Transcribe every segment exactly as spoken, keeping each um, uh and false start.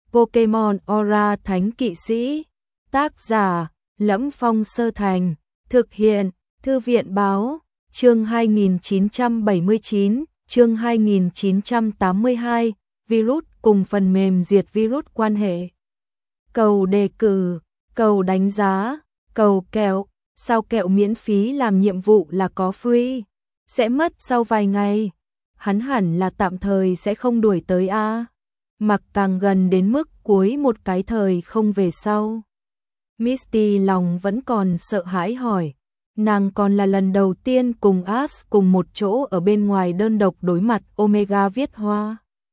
Pokemon Aura Thánh Kỵ Sĩ. Tác giả: Lẫm Phong Sơ Thành. Thực hiện: Thư viện Báo. Chương hai nghìn chín trăm bảy mươi chín, chương hai nghìn chín trăm tám mươi hai, virus cùng phần mềm diệt virus quan hệ. Cầu đề cử, cầu đánh giá, cầu kẹo, sao kẹo miễn phí làm nhiệm vụ là có free, sẽ mất sau vài ngày. Hắn hẳn là tạm thời sẽ không đuổi tới a. Mặc càng gần đến mức cuối một cái thời không về sau. Misty lòng vẫn còn sợ hãi hỏi. Nàng còn là lần đầu tiên cùng Ash cùng một chỗ ở bên ngoài đơn độc đối mặt Omega Viết Hoa.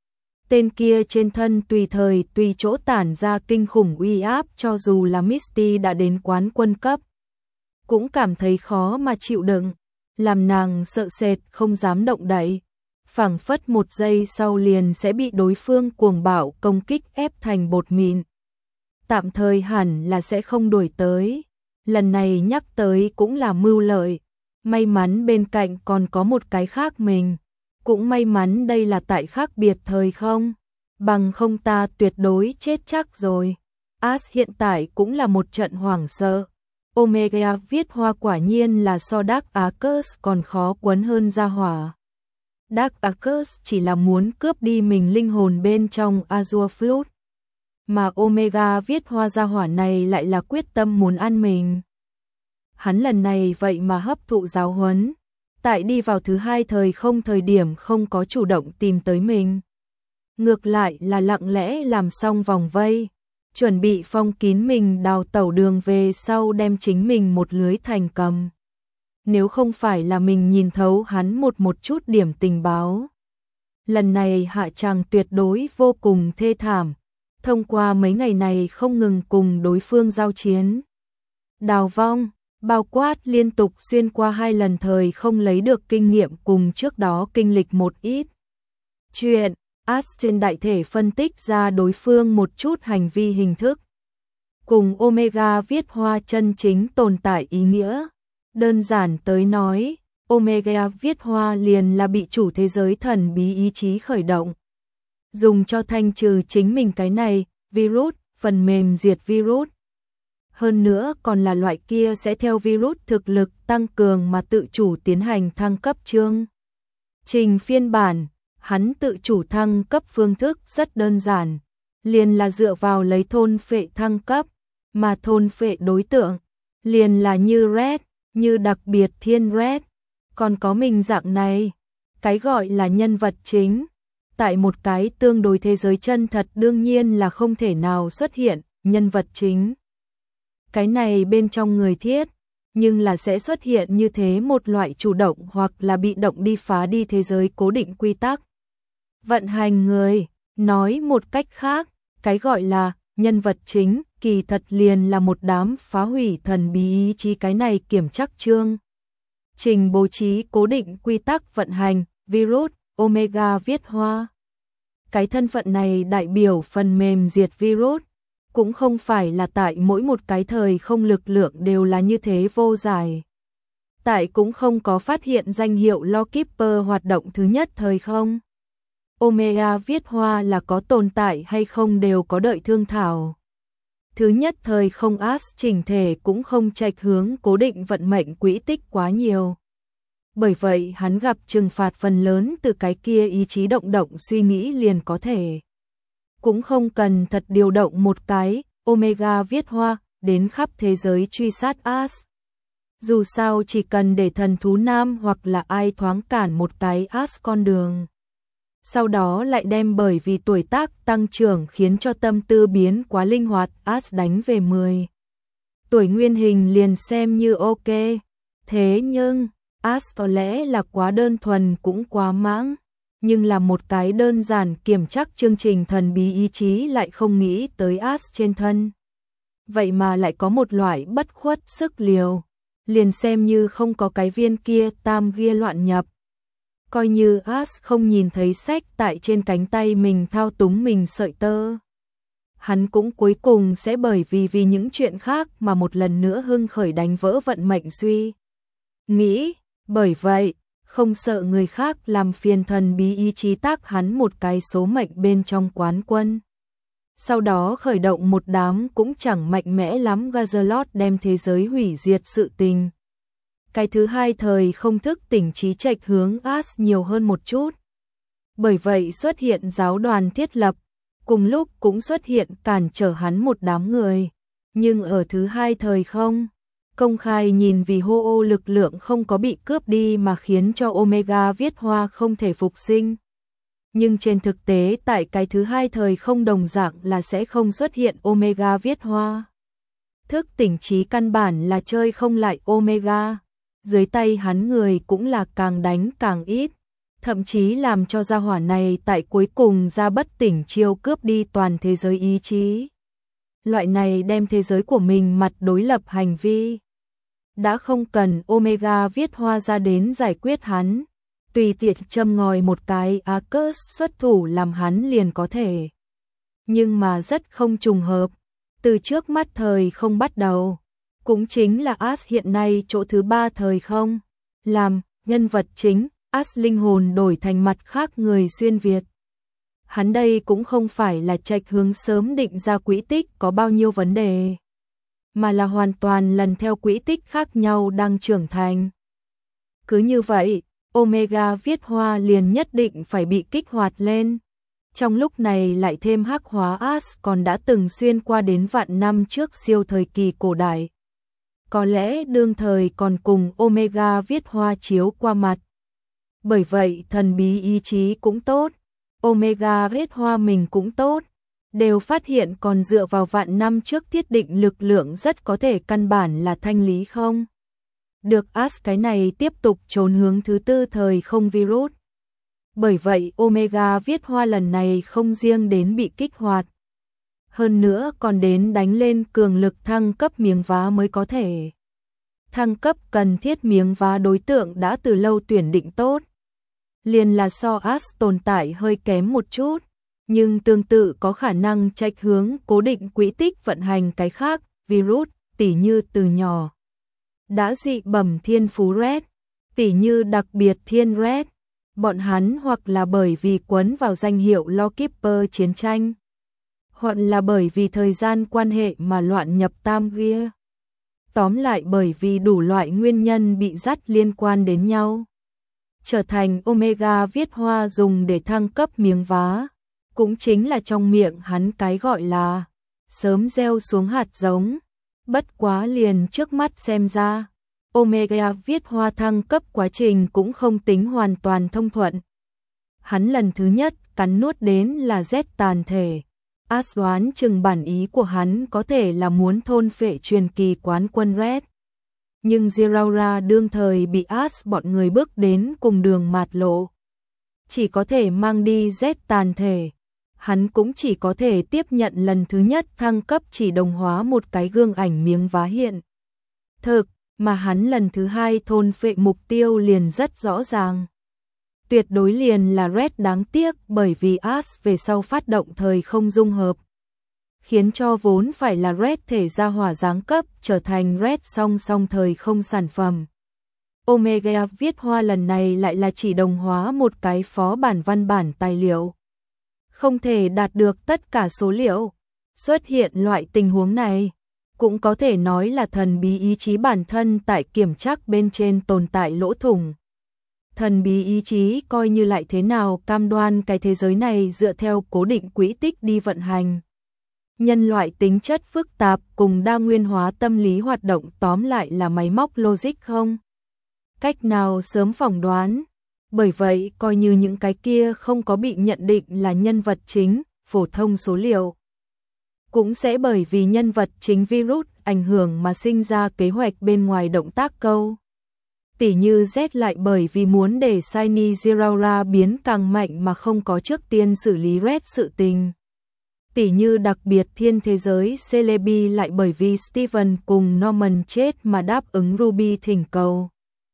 Tên kia trên thân tùy thời tùy chỗ tản ra kinh khủng uy áp, cho dù là Misty đã đến quán quân cấp. Cũng cảm thấy khó mà chịu đựng, làm nàng sợ sệt không dám động đậy. Phảng phất một giây sau liền sẽ bị đối phương cuồng bạo công kích ép thành bột mịn. Tạm thời hẳn là sẽ không đuổi tới. Lần này nhắc tới cũng là mưu lợi. May mắn bên cạnh còn có một cái khác mình. Cũng may mắn đây là tại khác biệt thời không. Bằng không ta tuyệt đối chết chắc rồi. Ash hiện tại cũng là một trận hoảng sợ. Omega Viết Hoa quả nhiên là so Dark Arcus còn khó quấn hơn ra hỏa. Dark Arcus chỉ là muốn cướp đi mình linh hồn bên trong Azure Flood. Mà Omega Viết Hoa ra hỏa này lại là quyết tâm muốn ăn mình. Hắn lần này vậy mà hấp thụ giáo huấn. Tại đi vào thứ hai thời không thời điểm không có chủ động tìm tới mình. Ngược lại là lặng lẽ làm xong vòng vây. Chuẩn bị phong kín mình đào tẩu đường về sau đem chính mình một lưới thành cầm. Nếu không phải là mình nhìn thấu hắn một một chút điểm tình báo. Lần này hạ tràng tuyệt đối vô cùng thê thảm. Thông qua mấy ngày này không ngừng cùng đối phương giao chiến. Đào vong, bao quát liên tục xuyên qua hai lần thời không lấy được kinh nghiệm cùng trước đó kinh lịch một ít. Chuyện, Ash trên đại thể phân tích ra đối phương một chút hành vi hình thức. Cùng Omega Viết Hoa chân chính tồn tại ý nghĩa. Đơn giản tới nói, Omega Viết Hoa liền là bị chủ thế giới thần bí ý chí khởi động. Dùng cho thanh trừ chính mình cái này, virus, phần mềm diệt virus. Hơn nữa còn là loại kia sẽ theo virus thực lực tăng cường mà tự chủ tiến hành thăng cấp chương trình phiên bản. Hắn tự chủ thăng cấp phương thức rất đơn giản, liền là dựa vào lấy thôn phệ thăng cấp, mà thôn phệ đối tượng liền là như Red, như đặc biệt thiên Red, còn có mình dạng này, cái gọi là nhân vật chính. Tại một cái tương đối thế giới chân thật đương nhiên là không thể nào xuất hiện nhân vật chính. Cái này bên trong người thiết, nhưng là sẽ xuất hiện như thế một loại chủ động hoặc là bị động đi phá đi thế giới cố định quy tắc. Vận hành người, nói một cách khác, cái gọi là nhân vật chính, kỳ thật liền là một đám phá hủy thần bí ý chí cái này kiểm trắc chương trình bố trí cố định quy tắc vận hành, virus, Omega Viết Hoa. Cái thân phận này đại biểu phần mềm diệt virus, cũng không phải là tại mỗi một cái thời không lực lượng đều là như thế vô giải. Tại cũng không có phát hiện danh hiệu Lawkeeper hoạt động thứ nhất thời không. Omega Viết Hoa là có tồn tại hay không đều có đợi thương thảo. Thứ nhất thời không Ash chỉnh thể cũng không chệch hướng cố định vận mệnh quỹ tích quá nhiều. Bởi vậy hắn gặp trừng phạt phần lớn từ cái kia ý chí động động suy nghĩ liền có thể. Cũng không cần thật điều động một cái Omega Viết Hoa đến khắp thế giới truy sát Ash. Dù sao chỉ cần để thần thú nam hoặc là ai thoáng cản một cái Ash con đường. Sau đó lại đem bởi vì tuổi tác tăng trưởng khiến cho tâm tư biến quá linh hoạt Ash đánh về mười. Tuổi nguyên hình liền xem như ok. Thế nhưng, Ash có lẽ là quá đơn thuần cũng quá mãng. Nhưng là một cái đơn giản kiểm trắc chương trình thần bí ý chí lại không nghĩ tới Ash trên thân. Vậy mà lại có một loại bất khuất sức liều. Liền xem như không có cái viên kia tam ghia loạn nhập. Coi như Ash không nhìn thấy sách tại trên cánh tay mình thao túng mình sợi tơ. Hắn cũng cuối cùng sẽ bởi vì vì những chuyện khác mà một lần nữa hưng khởi đánh vỡ vận mệnh suy nghĩ. Bởi vậy, không sợ người khác làm phiền thần bí ý chí tác hắn một cái số mệnh bên trong quán quân. Sau đó khởi động một đám cũng chẳng mạnh mẽ lắm Gazalot đem thế giới hủy diệt sự tình. Cái thứ hai thời không thức tỉnh trí trạch hướng As nhiều hơn một chút. Bởi vậy xuất hiện giáo đoàn thiết lập, cùng lúc cũng xuất hiện cản trở hắn một đám người. Nhưng ở thứ hai thời không, công khai nhìn vì hô ô lực lượng không có bị cướp đi mà khiến cho Omega viết hoa không thể phục sinh. Nhưng trên thực tế tại cái thứ hai thời không đồng dạng là sẽ không xuất hiện Omega viết hoa. Thức tỉnh trí căn bản là chơi không lại Omega. Dưới tay hắn người cũng là càng đánh càng ít. Thậm chí làm cho gia hỏa này tại cuối cùng ra bất tỉnh chiêu cướp đi toàn thế giới ý chí. Loại này đem thế giới của mình mặt đối lập hành vi. Đã không cần Omega viết hoa ra đến giải quyết hắn. Tùy tiện châm ngòi một cái Arcus xuất thủ làm hắn liền có thể. Nhưng mà rất không trùng hợp. Từ trước mắt thời không bắt đầu. Cũng chính là As hiện nay chỗ thứ ba thời không. Làm nhân vật chính, As linh hồn đổi thành mặt khác người xuyên Việt. Hắn đây cũng không phải là trạch hướng sớm định ra quỹ tích có bao nhiêu vấn đề. Mà là hoàn toàn lần theo quỹ tích khác nhau đang trưởng thành. Cứ như vậy, Omega viết hoa liền nhất định phải bị kích hoạt lên. Trong lúc này lại thêm hắc hóa As còn đã từng xuyên qua đến vạn năm trước siêu thời kỳ cổ đại. Có lẽ đương thời còn cùng Omega viết hoa chiếu qua mặt. Bởi vậy thần bí ý chí cũng tốt, Omega viết hoa mình cũng tốt, đều phát hiện còn dựa vào vạn năm trước thiết định lực lượng rất có thể căn bản là thanh lý không. Được As cái này tiếp tục trốn hướng thứ tư thời không virus. Bởi vậy Omega viết hoa lần này không riêng đến bị kích hoạt. Hơn nữa còn đến đánh lên cường lực thăng cấp miếng vá mới có thể. Thăng cấp cần thiết miếng vá đối tượng đã từ lâu tuyển định tốt. Liền là so As tồn tại hơi kém một chút, nhưng tương tự có khả năng trạch hướng cố định quỹ tích vận hành cái khác, virus, tỉ như từ nhỏ. Đã dị bẩm thiên phú Red, tỉ như đặc biệt thiên Red, bọn hắn hoặc là bởi vì quấn vào danh hiệu Lawkeeper chiến tranh, hoặc là bởi vì thời gian quan hệ mà loạn nhập tam gia. Tóm lại bởi vì đủ loại nguyên nhân bị dắt liên quan đến nhau. Trở thành Omega viết hoa dùng để thăng cấp miếng vá. Cũng chính là trong miệng hắn cái gọi là sớm gieo xuống hạt giống. Bất quá liền trước mắt xem ra, Omega viết hoa thăng cấp quá trình cũng không tính hoàn toàn thông thuận. Hắn lần thứ nhất cắn nuốt đến là Z tàn thể. As đoán chừng bản ý của hắn có thể là muốn thôn phệ truyền kỳ quán quân Red. Nhưng Zeraora đương thời bị As bọn người bước đến cùng đường mạt lộ. Chỉ có thể mang đi Z tàn thể. Hắn cũng chỉ có thể tiếp nhận lần thứ nhất thăng cấp chỉ đồng hóa một cái gương ảnh miếng vá hiện. Thực, mà hắn lần thứ hai thôn phệ mục tiêu liền rất rõ ràng. Tuyệt đối liền là Red đáng tiếc bởi vì As về sau phát động thời không dung hợp. Khiến cho vốn phải là Red thể ra hỏa giáng cấp trở thành Red song song thời không sản phẩm. Omega viết hoa lần này lại là chỉ đồng hóa một cái phó bản văn bản tài liệu. Không thể đạt được tất cả số liệu. Xuất hiện loại tình huống này, cũng có thể nói là thần bí ý chí bản thân tại kiểm trắc bên trên tồn tại lỗ thủng. Thần bí ý chí coi như lại thế nào cam đoan cái thế giới này dựa theo cố định quỹ tích đi vận hành. Nhân loại tính chất phức tạp cùng đa nguyên hóa tâm lý hoạt động tóm lại là máy móc logic không? Cách nào sớm phỏng đoán? Bởi vậy coi như những cái kia không có bị nhận định là nhân vật chính, phổ thông số liệu. Cũng sẽ bởi vì nhân vật chính virus ảnh hưởng mà sinh ra kế hoạch bên ngoài động tác câu. Tỉ như Z lại bởi vì muốn để Shiny Zeraora biến càng mạnh mà không có trước tiên xử lý Red sự tình. Tỉ như đặc biệt thiên thế giới Celebi lại bởi vì Steven cùng Norman chết mà đáp ứng Ruby thỉnh cầu.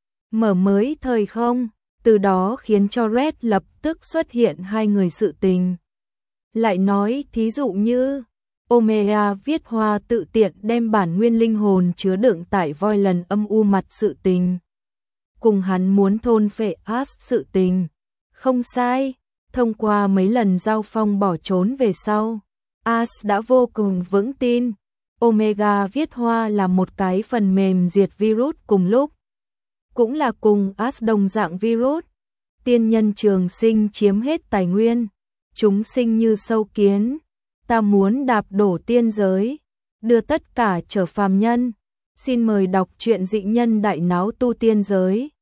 Mở mới thời không, từ đó khiến cho Red lập tức xuất hiện hai người sự tình. Lại nói thí dụ như Omega viết hoa tự tiện đem bản nguyên linh hồn chứa đựng tại voi lần âm u mặt sự tình. Cùng hắn muốn thôn phệ As sự tình. Không sai, thông qua mấy lần giao phong bỏ trốn về sau, As đã vô cùng vững tin, Omega viết hoa là một cái phần mềm diệt virus cùng lúc. Cũng là cùng As đồng dạng virus. Tiên nhân trường sinh chiếm hết tài nguyên, chúng sinh như sâu kiến, ta muốn đạp đổ tiên giới, đưa tất cả trở phàm nhân. Xin mời đọc truyện Dị Nhân Đại Náo Tu Tiên Giới.